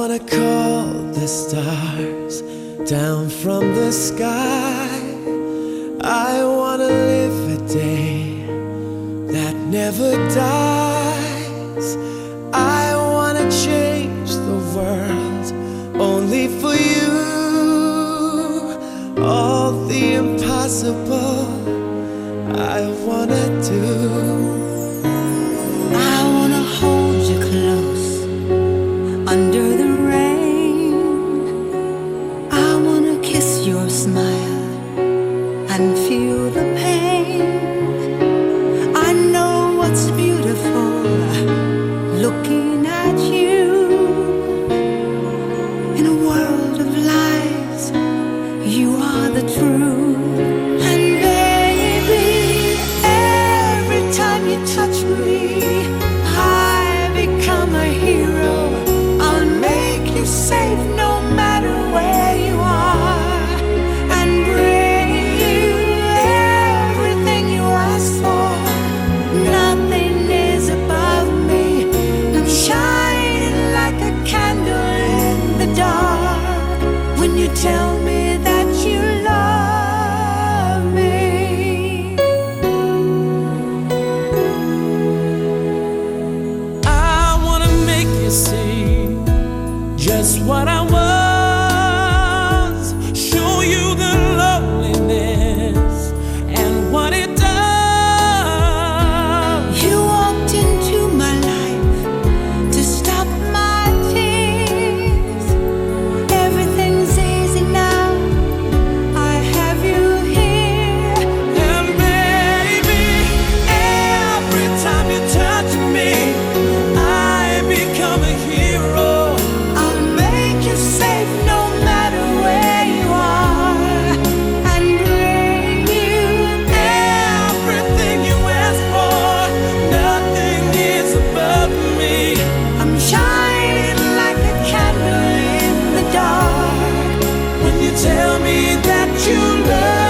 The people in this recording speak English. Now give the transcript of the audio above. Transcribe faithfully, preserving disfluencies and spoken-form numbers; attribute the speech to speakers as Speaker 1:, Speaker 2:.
Speaker 1: wanna call the stars down from the sky. I wanna live a day that never dies. I wanna change the world only for you. All the impossible I wanna do.
Speaker 2: I wanna hold you close under the rain. I wanna kiss your smile and feel the pain. I know what's beautiful looking at you. In a world of lies, you are the truth. And baby, every time you touch me, I become a hero. I'll make you safe no matter where you are, and bring you everything you ask for. Nothing is above me. I'm shining like a candle in the dark when you tell me that you love me.
Speaker 1: I wanna make you see just what I was, show you the loneliness and what it does.
Speaker 2: You walked into my life to stop my tears. Everything's easy now, I have you here.
Speaker 1: And baby, every time you touch me, I become a hero.
Speaker 2: I'll make you safe no matter where you are, and bring you
Speaker 1: Everything you ask for, nothing is above me.
Speaker 2: I'm shining like a candle in the dark
Speaker 1: When you tell me that you love